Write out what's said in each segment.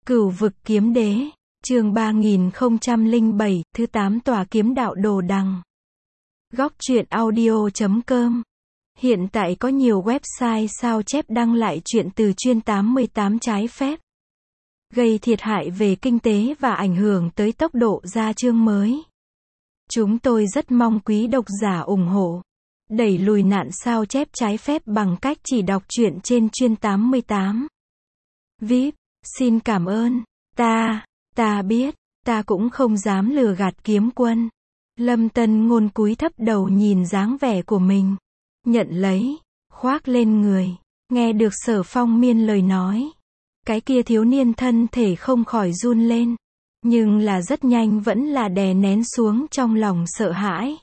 Cửu vực kiếm đế, chương 3007, thứ 8 tòa kiếm đạo đồ đằng. Góc truyện audio.com. Hiện tại có nhiều website sao chép đăng lại truyện từ chuyên 88 trái phép, gây thiệt hại về kinh tế và ảnh hưởng tới tốc độ ra chương mới. Chúng tôi rất mong quý độc giả ủng hộ, đẩy lùi nạn sao chép trái phép bằng cách chỉ đọc truyện trên chuyên 88. VIP, xin cảm ơn. Ta biết, ta cũng không dám lừa gạt kiếm quân. Lâm Tân Ngôn cúi thấp đầu nhìn dáng vẻ của mình, nhận lấy, khoác lên người. Nghe được Sở Phong Miên lời nói, cái kia thiếu niên thân thể không khỏi run lên, nhưng là rất nhanh vẫn là đè nén xuống trong lòng sợ hãi.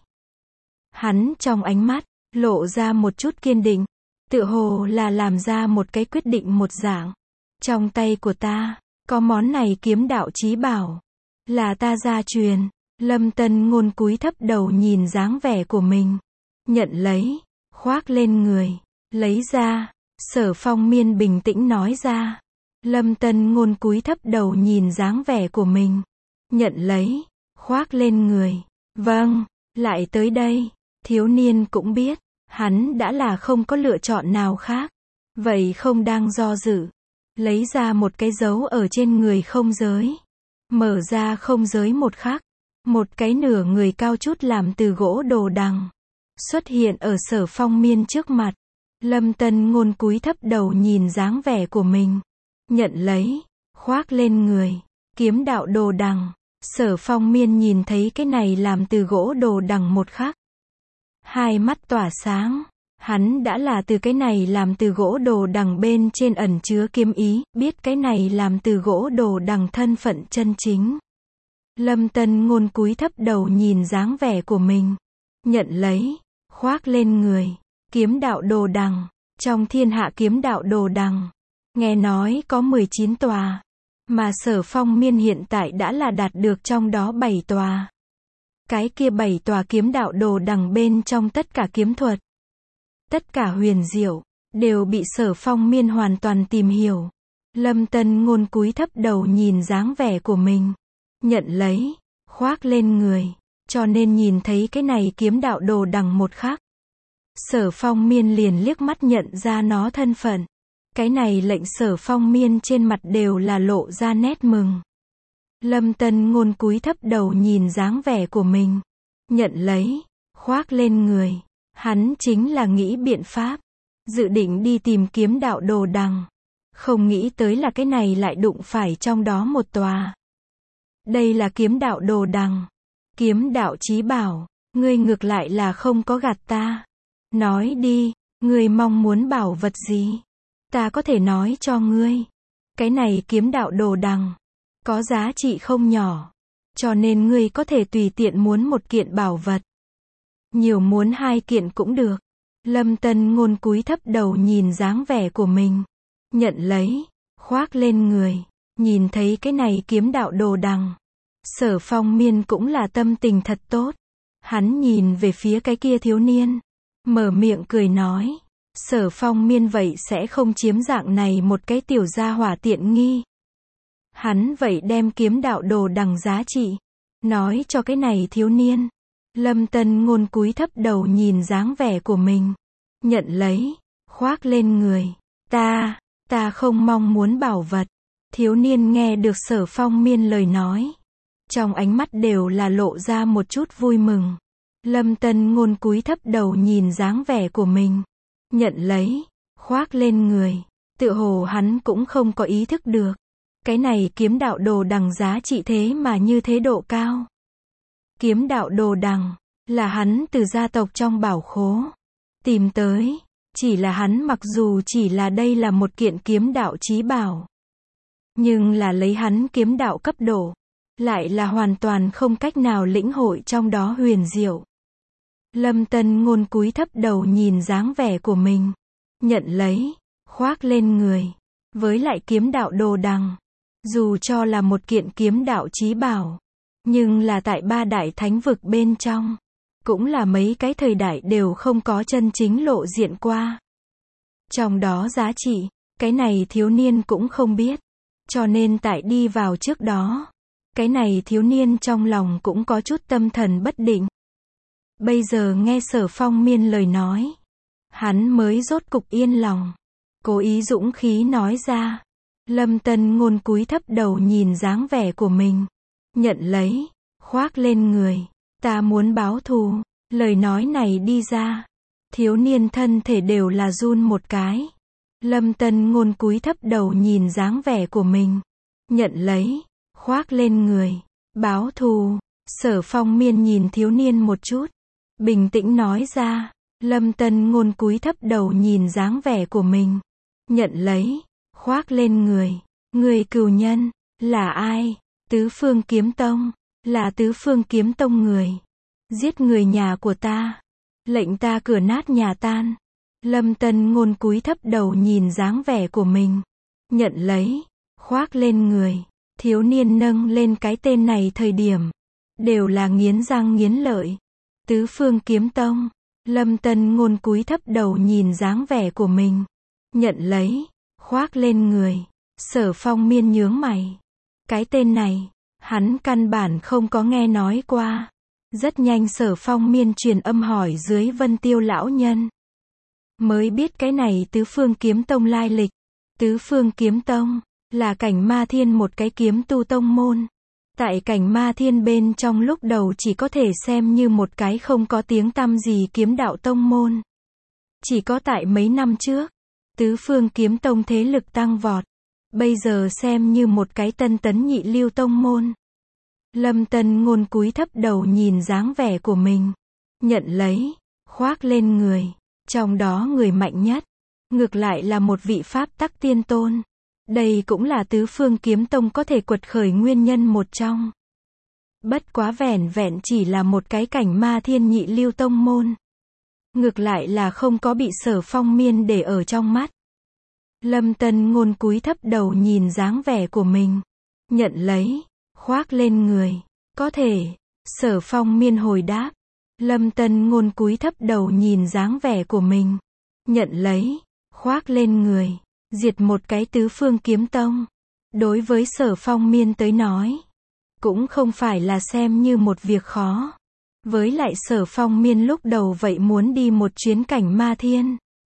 Hắn trong ánh mắt lộ ra một chút kiên định, tựa hồ là làm ra một cái quyết định một dạng. Trong tay của ta có món này kiếm đạo chí bảo, là ta gia truyền. Lâm Tân Ngôn cúi thấp đầu nhìn dáng vẻ của mình, nhận lấy, khoác lên người, lấy ra. Sở Phong Miên bình tĩnh nói ra. Lâm Tân Ngôn cúi thấp đầu nhìn dáng vẻ của mình, nhận lấy, khoác lên người. Vâng, lại tới đây. Thiếu niên cũng biết, hắn đã là không có lựa chọn nào khác, vậy không đang do dự, lấy ra một cái dấu ở trên người không giới, mở ra không giới một khắc, một cái nửa người cao chút làm từ gỗ đồ đằng xuất hiện ở Sở Phong Miên trước mặt. Lâm Tân Ngôn cúi thấp đầu nhìn dáng vẻ của mình, nhận lấy, khoác lên người. Kiếm đạo đồ đằng. Sở Phong Miên nhìn thấy cái này làm từ gỗ đồ đằng một khắc, hai mắt tỏa sáng. Hắn đã là từ cái này làm từ gỗ đồ đằng bên trên ẩn chứa kiếm ý, biết cái này làm từ gỗ đồ đằng thân phận chân chính. Lâm Tân Ngôn cúi thấp đầu nhìn dáng vẻ của mình, nhận lấy, khoác lên người. Kiếm đạo đồ đằng. Trong thiên hạ kiếm đạo đồ đằng, nghe nói có 19 tòa, mà Sở Phong Miên hiện tại đã là đạt được trong đó 7 tòa. Cái kia 7 tòa kiếm đạo đồ đằng bên trong tất cả kiếm thuật, tất cả huyền diệu, đều bị Sở Phong Miên hoàn toàn tìm hiểu. Lâm Tân Ngôn cúi thấp đầu nhìn dáng vẻ của mình, nhận lấy, khoác lên người. Cho nên nhìn thấy cái này kiếm đạo đồ đằng một khắc, Sở Phong Miên liền liếc mắt nhận ra nó thân phận. Cái này lệnh Sở Phong Miên trên mặt đều là lộ ra nét mừng. Lâm Tân Ngôn cúi thấp đầu nhìn dáng vẻ của mình, nhận lấy, khoác lên người. Hắn chính là nghĩ biện pháp, dự định đi tìm kiếm đạo đồ đằng, không nghĩ tới là cái này lại đụng phải trong đó một tòa. Đây là kiếm đạo đồ đằng, kiếm đạo chí bảo, ngươi ngược lại là không có gạt ta. Nói đi, ngươi mong muốn bảo vật gì? Ta có thể nói cho ngươi. Cái này kiếm đạo đồ đằng có giá trị không nhỏ, cho nên ngươi có thể tùy tiện muốn một kiện bảo vật, nhiều muốn 2 kiện cũng được. Lâm Tân Ngôn cúi thấp đầu nhìn dáng vẻ của mình, nhận lấy, khoác lên người. Nhìn thấy cái này kiếm đạo đồ đằng, Sở Phong Miên cũng là tâm tình thật tốt. Hắn nhìn về phía cái kia thiếu niên, mở miệng cười nói, Sở Phong Miên vậy sẽ không chiếm dạng này một cái tiểu gia hỏa tiện nghi. Hắn vậy đem kiếm đạo đồ đằng giá trị nói cho cái này thiếu niên. Lâm Tân Ngôn cúi thấp đầu nhìn dáng vẻ của mình, nhận lấy, khoác lên người. Ta không mong muốn bảo vật. Thiếu niên nghe được Sở Phong Miên lời nói, trong ánh mắt đều là lộ ra một chút vui mừng. Lâm Tân Ngôn cúi thấp đầu nhìn dáng vẻ của mình, nhận lấy, khoác lên người. Tựa hồ hắn cũng không có ý thức được, cái này kiếm đạo đồ đằng giá trị thế mà như thế độ cao. Kiếm đạo đồ đằng là hắn từ gia tộc trong bảo khố tìm tới, chỉ là hắn mặc dù chỉ là đây là một kiện kiếm đạo chí bảo, nhưng là lấy hắn kiếm đạo cấp độ, lại là hoàn toàn không cách nào lĩnh hội trong đó huyền diệu. Lâm Tân Ngôn cúi thấp đầu nhìn dáng vẻ của mình, nhận lấy, khoác lên người. Với lại kiếm đạo đồ đằng, dù cho là một kiện kiếm đạo chí bảo, nhưng là tại 3 đại thánh vực bên trong, cũng là mấy cái thời đại đều không có chân chính lộ diện qua. Trong đó giá trị, cái này thiếu niên cũng không biết. Cho nên tại đi vào trước đó, cái này thiếu niên trong lòng cũng có chút tâm thần bất định. Bây giờ nghe Sở Phong Miên lời nói, hắn mới rốt cục yên lòng. Cố ý dũng khí nói ra. Lâm Tân Ngôn cúi thấp đầu nhìn dáng vẻ của mình. Nhận lấy, khoác lên người. Ta muốn báo thù. Lời nói này đi ra. Thiếu niên thân thể đều là run một cái. Lâm Tân Ngôn cúi thấp đầu nhìn dáng vẻ của mình. Nhận lấy, khoác lên người. Báo thù. Sở Phong Miên nhìn thiếu niên một chút. Bình tĩnh nói ra. Lâm Tân Ngôn cúi thấp đầu nhìn dáng vẻ của mình. Nhận lấy, khoác lên người. Người cừu nhân, là ai? Tứ Phương Kiếm Tông, là Tứ Phương Kiếm Tông người. Giết người nhà của ta. Lệnh ta cửa nát nhà tan. Lâm Tân Ngôn cúi thấp đầu nhìn dáng vẻ của mình. Nhận lấy, khoác lên người. Thiếu niên nâng lên cái tên này thời điểm. Đều là nghiến răng nghiến lợi. Tứ Phương Kiếm Tông. Lâm Tân Ngôn cúi thấp đầu nhìn dáng vẻ của mình. Nhận lấy, khoác lên người. Sở Phong Miên nhướng mày. Cái tên này, hắn căn bản không có nghe nói qua. Rất nhanh Sở Phong Miên truyền âm hỏi dưới Vân Tiêu lão nhân. Mới biết cái này Tứ Phương Kiếm Tông lai lịch. Tứ Phương Kiếm Tông, là Cảnh Ma Thiên một cái kiếm tu tông môn. Tại Cảnh Ma Thiên bên trong lúc đầu chỉ có thể xem như một cái không có tiếng tăm gì kiếm đạo tông môn. Chỉ có tại mấy năm trước, Tứ Phương Kiếm Tông thế lực tăng vọt. Bây giờ xem như một cái tân tấn nhị lưu tông môn. Lâm Tân Ngôn cúi thấp đầu nhìn dáng vẻ của mình. Nhận lấy, khoác lên người. Trong đó người mạnh nhất, ngược lại là một vị pháp tắc tiên tôn. Đây cũng là Tứ Phương Kiếm Tông có thể quật khởi nguyên nhân một trong. Bất quá vẻn vẹn chỉ là một cái Cảnh Ma Thiên nhị lưu tông môn. Ngược lại là không có bị Sở Phong Miên để ở trong mắt. Lâm Tân Ngôn cúi thấp đầu nhìn dáng vẻ của mình. Nhận lấy, khoác lên người. Có thể. Sở Phong Miên hồi đáp. Lâm Tân Ngôn cúi thấp đầu nhìn dáng vẻ của mình. Nhận lấy, khoác lên người. Diệt một cái Tứ Phương Kiếm Tông. Đối với Sở Phong Miên tới nói, cũng không phải là xem như một việc khó. Với lại Sở Phong Miên lúc đầu vậy muốn đi một chuyến Cảnh Ma Thiên.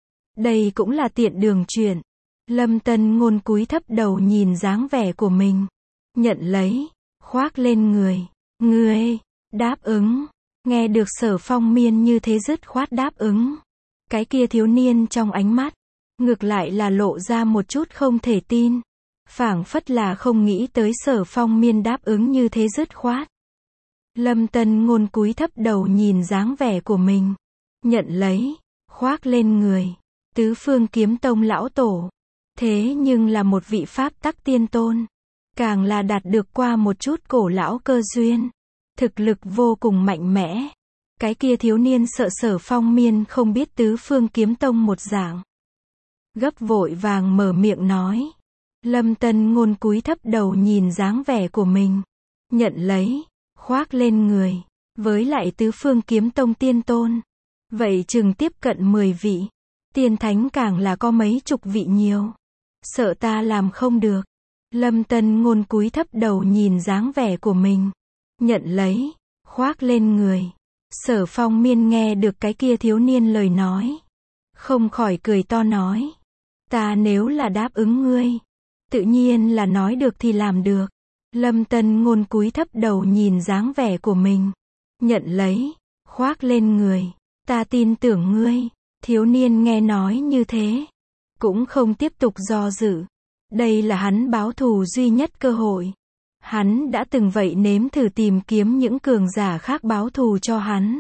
Đây cũng là tiện đường chuyển. Lâm Tân Ngôn cúi thấp đầu nhìn dáng vẻ của mình. Nhận lấy, khoác lên người. Ngươi, đáp ứng. Nghe được Sở Phong Miên như thế dứt khoát đáp ứng. Cái kia thiếu niên trong ánh mắt, ngược lại là lộ ra một chút không thể tin. Phảng phất là không nghĩ tới Sở Phong Miên đáp ứng như thế dứt khoát. Lâm Tân Ngôn cúi thấp đầu nhìn dáng vẻ của mình. Nhận lấy, khoác lên người. Tứ Phương Kiếm Tông lão tổ. Thế nhưng là một vị pháp tắc tiên tôn. Càng là đạt được qua một chút cổ lão cơ duyên. Thực lực vô cùng mạnh mẽ. Cái kia thiếu niên sợ Sở Phong Miên không biết Tứ Phương Kiếm Tông một dạng. Gấp vội vàng mở miệng nói. Lâm Tân Ngôn cúi thấp đầu nhìn dáng vẻ của mình. Nhận lấy, khoác lên người. Với lại Tứ Phương Kiếm Tông tiên tôn. Vậy chừng tiếp cận 10 vị. Tiên thánh càng là có mấy chục vị nhiều. Sợ ta làm không được. Lâm Tân Ngôn cúi thấp đầu nhìn dáng vẻ của mình. Nhận lấy, khoác lên người. Sở Phong Miên nghe được cái kia thiếu niên lời nói. Không khỏi cười to nói. Ta nếu là đáp ứng ngươi, tự nhiên là nói được thì làm được. Lâm Tân Ngôn cúi thấp đầu nhìn dáng vẻ của mình. Nhận lấy, khoác lên người. Ta tin tưởng ngươi. Thiếu niên nghe nói như thế, cũng không tiếp tục do dự. Đây là hắn báo thù duy nhất cơ hội. Hắn đã từng vậy nếm thử tìm kiếm những cường giả khác báo thù cho hắn.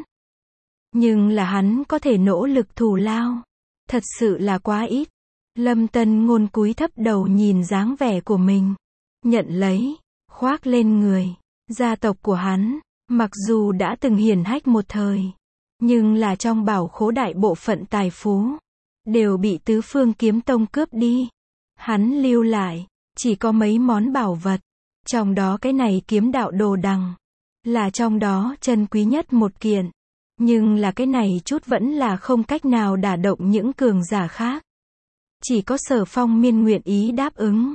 Nhưng là hắn có thể nỗ lực thù lao. Thật sự là quá ít. Lâm Tân Ngôn cúi thấp đầu nhìn dáng vẻ của mình. Nhận lấy, khoác lên người. Gia tộc của hắn, mặc dù đã từng hiển hách một thời, nhưng là trong bảo khố đại bộ phận tài phú, đều bị Tứ Phương Kiếm Tông cướp đi. Hắn lưu lại, chỉ có mấy món bảo vật. Trong đó cái này kiếm đạo đồ đằng, là trong đó chân quý nhất một kiện. Nhưng là cái này chút vẫn là không cách nào đả động những cường giả khác. Chỉ có Sở Phong Miên nguyện ý đáp ứng.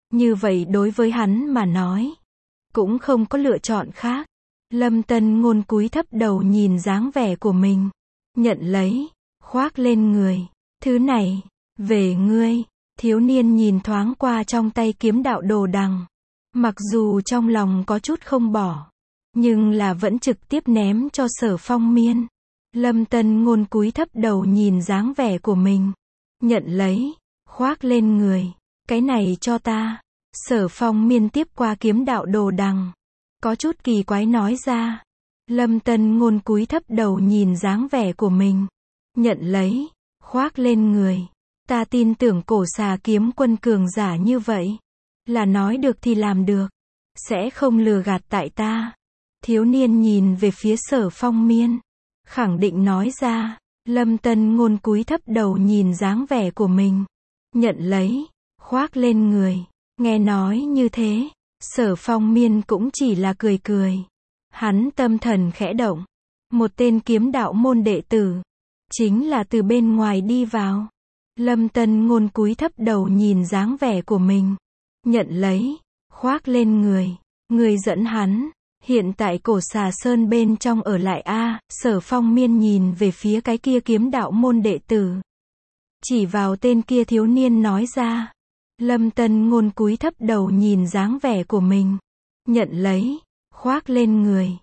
Như vậy đối với hắn mà nói, cũng không có lựa chọn khác. Lâm Tân Ngôn cúi thấp đầu nhìn dáng vẻ của mình, nhận lấy, khoác lên người. Thứ này, về ngươi. Thiếu niên nhìn thoáng qua trong tay kiếm đạo đồ đằng. Mặc dù trong lòng có chút không bỏ, nhưng là vẫn trực tiếp ném cho Sở Phong Miên. Lâm Tân Ngôn cúi thấp đầu nhìn dáng vẻ của mình, nhận lấy, khoác lên người. Cái này cho ta. Sở Phong Miên tiếp qua kiếm đạo đồ đằng, có chút kỳ quái nói ra. Lâm Tân Ngôn cúi thấp đầu nhìn dáng vẻ của mình, nhận lấy, khoác lên người. Ta tin tưởng cổ xà kiếm quân cường giả như vậy, là nói được thì làm được, sẽ không lừa gạt tại ta. Thiếu niên nhìn về phía Sở Phong Miên, khẳng định nói ra. Lâm Tân Ngôn cúi thấp đầu nhìn dáng vẻ của mình, nhận lấy, khoác lên người. Nghe nói như thế, Sở Phong Miên cũng chỉ là cười cười. Hắn tâm thần khẽ động, một tên kiếm đạo môn đệ tử, chính là từ bên ngoài đi vào. Lâm Tân Ngôn cúi thấp đầu nhìn dáng vẻ của mình, nhận lấy, khoác lên người. Người dẫn hắn, hiện tại cổ xà sơn bên trong ở lại a. Sở Phong Miên nhìn về phía cái kia kiếm đạo môn đệ tử, chỉ vào tên kia thiếu niên nói ra. Lâm Tân Ngôn cúi thấp đầu nhìn dáng vẻ của mình, nhận lấy, khoác lên người.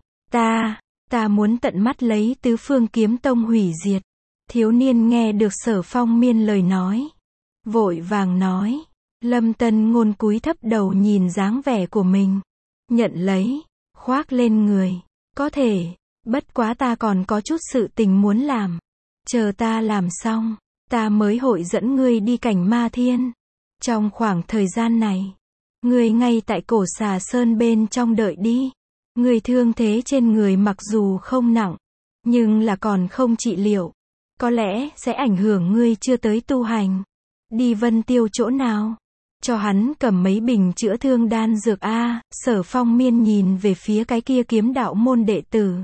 Ta muốn tận mắt lấy Tứ Phương Kiếm Tông hủy diệt. Thiếu niên nghe được Sở Phong Miên lời nói, vội vàng nói. Lâm Tân Ngôn cúi thấp đầu nhìn dáng vẻ của mình, nhận lấy, khoác lên người. Có thể, bất quá ta còn có chút sự tình muốn làm. Chờ ta làm xong, ta mới hội dẫn ngươi đi cảnh Ma Thiên. Trong khoảng thời gian này, ngươi ngay tại cổ xà sơn bên trong đợi đi. Ngươi thương thế trên người mặc dù không nặng, nhưng là còn không trị liệu, có lẽ sẽ ảnh hưởng ngươi chưa tới tu hành. Đi Vân Tiêu chỗ nào? Cho hắn cầm mấy bình chữa thương đan dược a. Sở Phong Miên nhìn về phía cái kia kiếm đạo môn đệ tử,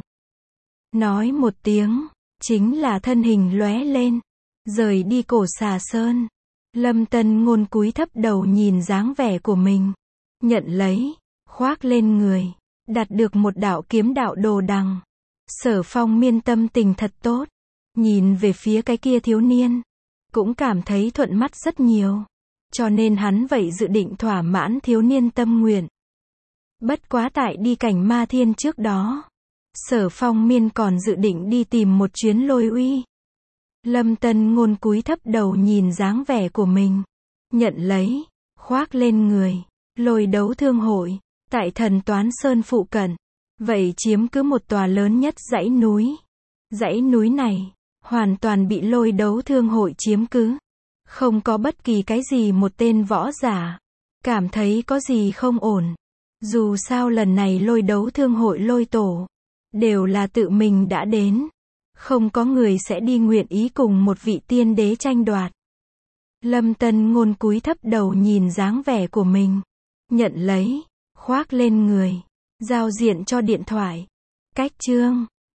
nói một tiếng, chính là thân hình lóe lên, rời đi cổ xà sơn. Lâm Tân Ngôn cúi thấp đầu nhìn dáng vẻ của mình, nhận lấy, khoác lên người. Đạt được một đạo kiếm đạo đồ đằng, Sở Phong Miên tâm tình thật tốt, nhìn về phía cái kia thiếu niên, cũng cảm thấy thuận mắt rất nhiều, cho nên hắn vậy dự định thỏa mãn thiếu niên tâm nguyện. Bất quá tại đi cảnh Ma Thiên trước đó, Sở Phong Miên còn dự định đi tìm một chuyến Lôi Uy. Lâm Tân Ngôn cúi thấp đầu nhìn dáng vẻ của mình, nhận lấy, khoác lên người. Lôi đấu thương hội, tại Thần Toán Sơn phụ cận, vậy chiếm cứ một tòa lớn nhất dãy núi. Dãy núi này, hoàn toàn bị lôi đấu thương hội chiếm cứ. Không có bất kỳ cái gì một tên võ giả cảm thấy có gì không ổn. Dù sao lần này lôi đấu thương hội lôi tổ, đều là tự mình đã đến. Không có người sẽ đi nguyện ý cùng một vị tiên đế tranh đoạt. Lâm Tân Ngôn cúi thấp đầu nhìn dáng vẻ của mình, nhận lấy, khoác lên người. Giao diện cho điện thoại. Cách chương